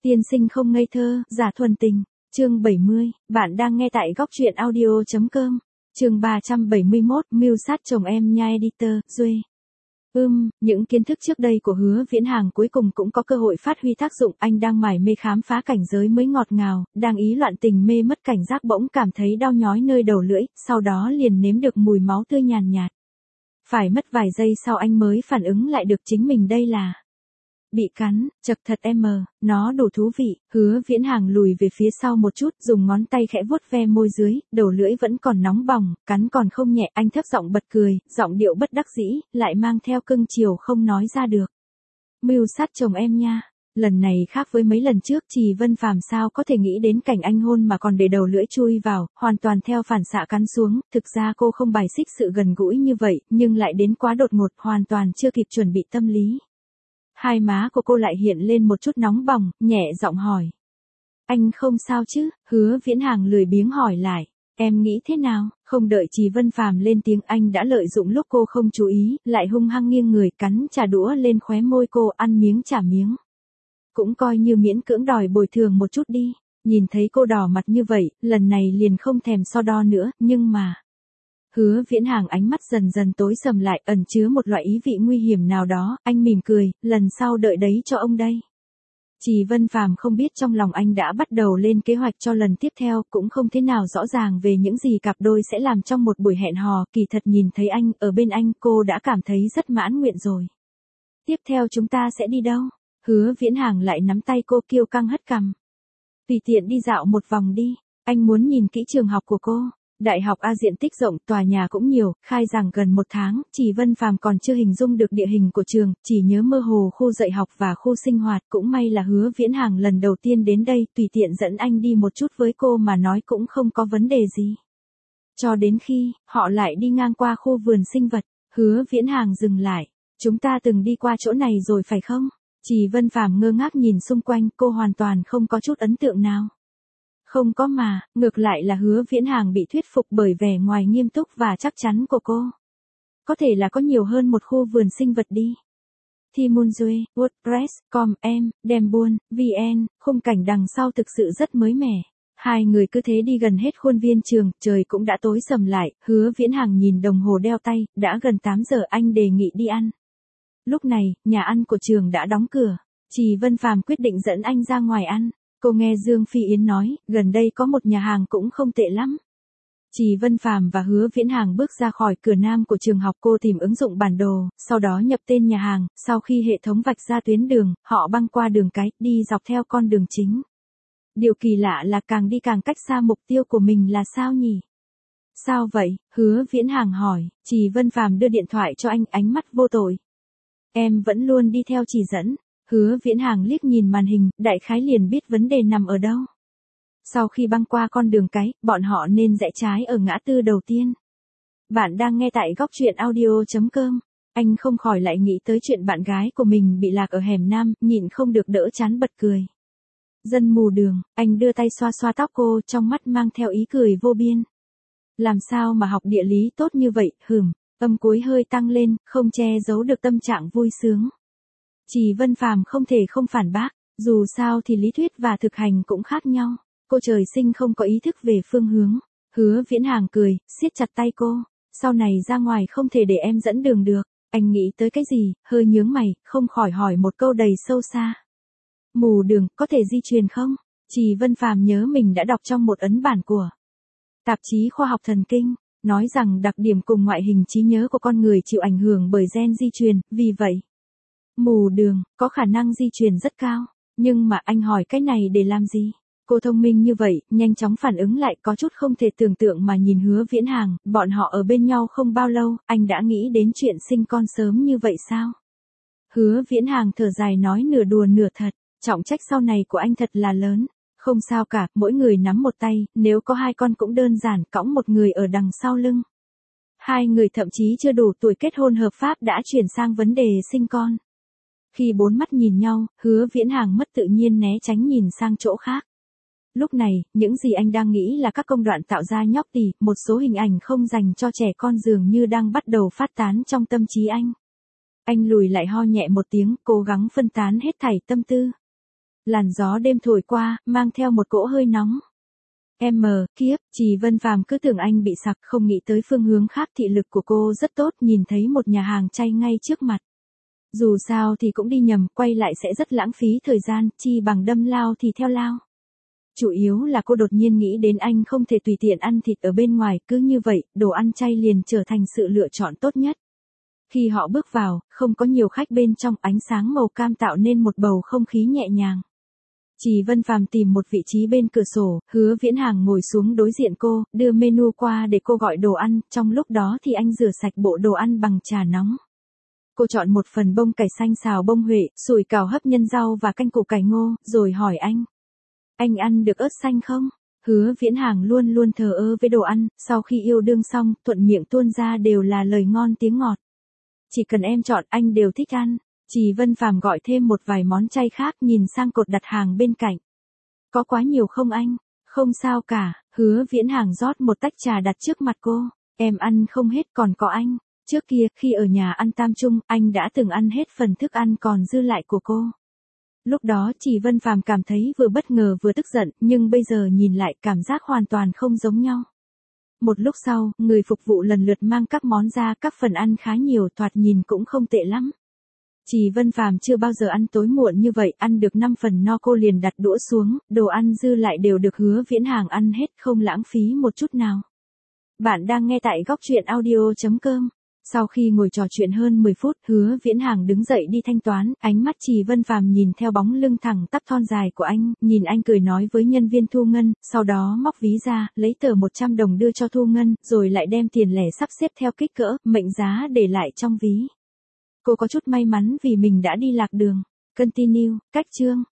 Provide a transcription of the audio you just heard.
Tiên sinh không ngây thơ, giả thuần tình. Chương 70, bạn đang nghe tại góc truyện audio.com. Chương 371, mưu sát chồng em nha editor, Duê. Những kiến thức trước đây của Hứa Viễn Hàng cuối cùng cũng có cơ hội phát huy tác dụng. Anh đang mải mê khám phá cảnh giới mới ngọt ngào, đang ý loạn tình mê mất cảnh giác bỗng cảm thấy đau nhói nơi đầu lưỡi, sau đó liền nếm được mùi máu tươi nhàn nhạt. Phải mất vài giây sau anh mới phản ứng lại được chính mình đây là bị cắn, chật thật nó đủ thú vị. Hứa Viễn Hàng lùi về phía sau một chút, dùng ngón tay khẽ vuốt ve môi dưới, đầu lưỡi vẫn còn nóng bỏng, cắn còn không nhẹ. Anh thấp giọng bật cười, giọng điệu bất đắc dĩ, lại mang theo cưng chiều không nói ra được. Mưu sát chồng em nha. Lần này khác với mấy lần trước, Trì Vân Phàm sao có thể nghĩ đến cảnh anh hôn mà còn để đầu lưỡi chui vào, hoàn toàn theo phản xạ cắn xuống. Thực ra cô không bài xích sự gần gũi như vậy, nhưng lại đến quá đột ngột, hoàn toàn chưa kịp chuẩn bị tâm lý. Hai má của cô lại hiện lên một chút nóng bỏng, nhẹ giọng hỏi. Anh không sao chứ? Hứa Viễn Hàng lười biếng hỏi lại. Em nghĩ thế nào? Không đợi Trì Vân Phàm lên tiếng, anh đã lợi dụng lúc cô không chú ý, lại hung hăng nghiêng người cắn trả đũa lên khóe môi cô, ăn miếng trả miếng. Cũng coi như miễn cưỡng đòi bồi thường một chút đi. Nhìn thấy cô đỏ mặt như vậy, lần này liền không thèm so đo nữa, nhưng mà... Hứa Viễn Hàng ánh mắt dần dần tối sầm lại, ẩn chứa một loại ý vị nguy hiểm nào đó. Anh mỉm cười, lần sau đợi đấy cho ông đây. Trì Vân Phàm không biết trong lòng anh đã bắt đầu lên kế hoạch cho lần tiếp theo, cũng không thế nào rõ ràng về những gì cặp đôi sẽ làm trong một buổi hẹn hò. Kỳ thật nhìn thấy anh ở bên anh, cô đã cảm thấy rất mãn nguyện rồi. Tiếp theo chúng ta sẽ đi đâu? Hứa Viễn Hàng lại nắm tay cô, kiêu căng hất cằm. Tùy tiện đi dạo một vòng đi. Anh muốn nhìn kỹ trường học của cô. Đại học A diện tích rộng, tòa nhà cũng nhiều, khai giảng gần 1 tháng, Trì Vân Phàm còn chưa hình dung được địa hình của trường, chỉ nhớ mơ hồ khu dạy học và khu sinh hoạt. Cũng may là Hứa Viễn Hàng lần đầu tiên đến đây, tùy tiện dẫn anh đi một chút với cô mà nói cũng không có vấn đề gì. Cho đến khi, họ lại đi ngang qua khu vườn sinh vật, Hứa Viễn Hàng dừng lại. Chúng ta từng đi qua chỗ này rồi phải không? Trì Vân Phàm ngơ ngác nhìn xung quanh, cô hoàn toàn không có chút ấn tượng nào. Không có mà, ngược lại là Hứa Viễn Hàng bị thuyết phục bởi vẻ ngoài nghiêm túc và chắc chắn của cô. Có thể là có nhiều hơn một khu vườn sinh vật đi. Thi Moon Duê, WordPress.com, đem buôn, VN, khung cảnh đằng sau thực sự rất mới mẻ. Hai người cứ thế đi gần hết khuôn viên trường, trời cũng đã tối sầm lại. Hứa Viễn Hàng nhìn đồng hồ đeo tay, đã gần 8 giờ, anh đề nghị đi ăn. Lúc này, nhà ăn của trường đã đóng cửa. Trì Vân Phàm quyết định dẫn anh ra ngoài ăn. Cô nghe Dương Phi Yến nói, gần đây có một nhà hàng cũng không tệ lắm. Trì Vân Phàm và Hứa Viễn Hàng bước ra khỏi cửa nam của trường học, cô tìm ứng dụng bản đồ, sau đó nhập tên nhà hàng, sau khi hệ thống vạch ra tuyến đường, họ băng qua đường cái, đi dọc theo con đường chính. Điều kỳ lạ là càng đi càng cách xa mục tiêu của mình là sao nhỉ? Sao vậy? Hứa Viễn Hàng hỏi. Trì Vân Phàm đưa điện thoại cho anh, ánh mắt vô tội. Em vẫn luôn đi theo chỉ dẫn. Hứa Viễn Hàng liếc nhìn màn hình, đại khái liền biết vấn đề nằm ở đâu. Sau khi băng qua con đường cái, bọn họ nên rẽ trái ở ngã tư đầu tiên. Bạn đang nghe tại góc truyện audio.com. Anh không khỏi lại nghĩ tới chuyện bạn gái của mình bị lạc ở hẻm nam, nhịn không được đỡ chán bật cười. Dân mù đường, anh đưa tay xoa xoa tóc cô, trong mắt mang theo ý cười vô biên. Làm sao mà học địa lý tốt như vậy, âm cuối hơi tăng lên, không che giấu được tâm trạng vui sướng. Trì Vân Phàm không thể không phản bác, dù sao thì lý thuyết và thực hành cũng khác nhau. Cô trời sinh không có ý thức về phương hướng. Hứa Viễn Hàng cười, siết chặt tay cô. Sau này ra ngoài không thể để em dẫn đường được. Anh nghĩ tới cái gì, hơi nhướng mày, không khỏi hỏi một câu đầy sâu xa. Mù đường, có thể di truyền không? Trì Vân Phàm nhớ mình đã đọc trong một ấn bản của tạp chí khoa học thần kinh, nói rằng đặc điểm cùng ngoại hình trí nhớ của con người chịu ảnh hưởng bởi gen di truyền, vì vậy. Mù đường, có khả năng di truyền rất cao. Nhưng mà anh hỏi cái này để làm gì? Cô thông minh như vậy, nhanh chóng phản ứng lại, có chút không thể tưởng tượng mà nhìn Hứa Viễn Hàng. Bọn họ ở bên nhau không bao lâu, anh đã nghĩ đến chuyện sinh con sớm như vậy sao? Hứa Viễn Hàng thở dài nói nửa đùa nửa thật. Trọng trách sau này của anh thật là lớn. Không sao cả, mỗi người nắm một tay, nếu có 2 con cũng đơn giản, cõng một người ở đằng sau lưng. 2 người thậm chí chưa đủ tuổi kết hôn hợp pháp đã chuyển sang vấn đề sinh con. Khi 4 mắt nhìn nhau, Hứa Viễn Hàng mất tự nhiên né tránh nhìn sang chỗ khác. Lúc này, những gì anh đang nghĩ là các công đoạn tạo ra nhóc tỳ, một số hình ảnh không dành cho trẻ con dường như đang bắt đầu phát tán trong tâm trí anh. Anh lùi lại ho nhẹ một tiếng, cố gắng phân tán hết thảy tâm tư. Làn gió đêm thổi qua, mang theo một cỗ hơi nóng. Kiếp, Trì Vân Phàm cứ tưởng anh bị sặc, không nghĩ tới phương hướng khác. Thị lực của cô rất tốt, nhìn thấy một nhà hàng chay ngay trước mặt. Dù sao thì cũng đi nhầm, quay lại sẽ rất lãng phí thời gian, chi bằng đâm lao thì theo lao. Chủ yếu là cô đột nhiên nghĩ đến anh không thể tùy tiện ăn thịt ở bên ngoài, cứ như vậy, đồ ăn chay liền trở thành sự lựa chọn tốt nhất. Khi họ bước vào, không có nhiều khách bên trong, ánh sáng màu cam tạo nên một bầu không khí nhẹ nhàng. Trì Vân Phàm tìm một vị trí bên cửa sổ, Hứa Viễn Hàng ngồi xuống đối diện cô, đưa menu qua để cô gọi đồ ăn, trong lúc đó thì anh rửa sạch bộ đồ ăn bằng trà nóng. Cô chọn một phần bông cải xanh xào bông huệ, sủi cảo hấp nhân rau và canh củ cải ngô, rồi hỏi anh. Anh ăn được ớt xanh không? Hứa Viễn Hàng luôn luôn thờ ơ với đồ ăn, sau khi yêu đương xong, thuận miệng tuôn ra đều là lời ngon tiếng ngọt. Chỉ cần em chọn anh đều thích ăn. Trì Vân Phàm gọi thêm một vài món chay khác, nhìn sang cột đặt hàng bên cạnh. Có quá nhiều không anh? Không sao cả, Hứa Viễn Hàng rót một tách trà đặt trước mặt cô. Em ăn không hết còn có anh. Trước kia, khi ở nhà ăn tam chung, anh đã từng ăn hết phần thức ăn còn dư lại của cô. Lúc đó Trì Vân Phàm cảm thấy vừa bất ngờ vừa tức giận, nhưng bây giờ nhìn lại cảm giác hoàn toàn không giống nhau. Một lúc sau, người phục vụ lần lượt mang các món ra, các phần ăn khá nhiều, thoạt nhìn cũng không tệ lắm. Trì Vân Phàm chưa bao giờ ăn tối muộn như vậy, ăn được 5 phần no cô liền đặt đũa xuống, đồ ăn dư lại đều được Hứa Viễn Hàng ăn hết, không lãng phí một chút nào. Bạn đang nghe tại góc truyện audio.com. Sau khi ngồi trò chuyện hơn 10 phút, Hứa Viễn Hàng đứng dậy đi thanh toán, ánh mắt Trì Vân Phàm nhìn theo bóng lưng thẳng tắp thon dài của anh, nhìn anh cười nói với nhân viên thu ngân, sau đó móc ví ra, lấy tờ 100 đồng đưa cho thu ngân, rồi lại đem tiền lẻ sắp xếp theo kích cỡ, mệnh giá để lại trong ví. Cô có chút may mắn vì mình đã đi lạc đường. Continue, cách chương.